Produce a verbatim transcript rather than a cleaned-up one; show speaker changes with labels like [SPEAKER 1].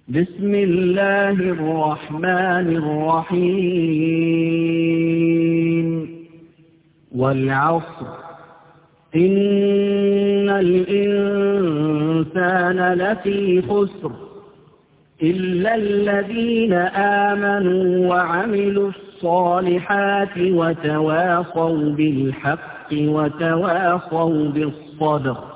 [SPEAKER 1] بسم الله الرحمن الرحيم والعصر إن الإنسان لفي خسر إلا الذين آمنوا وعملوا الصالحات وتواصوا بالحق وتواصوا بالصبر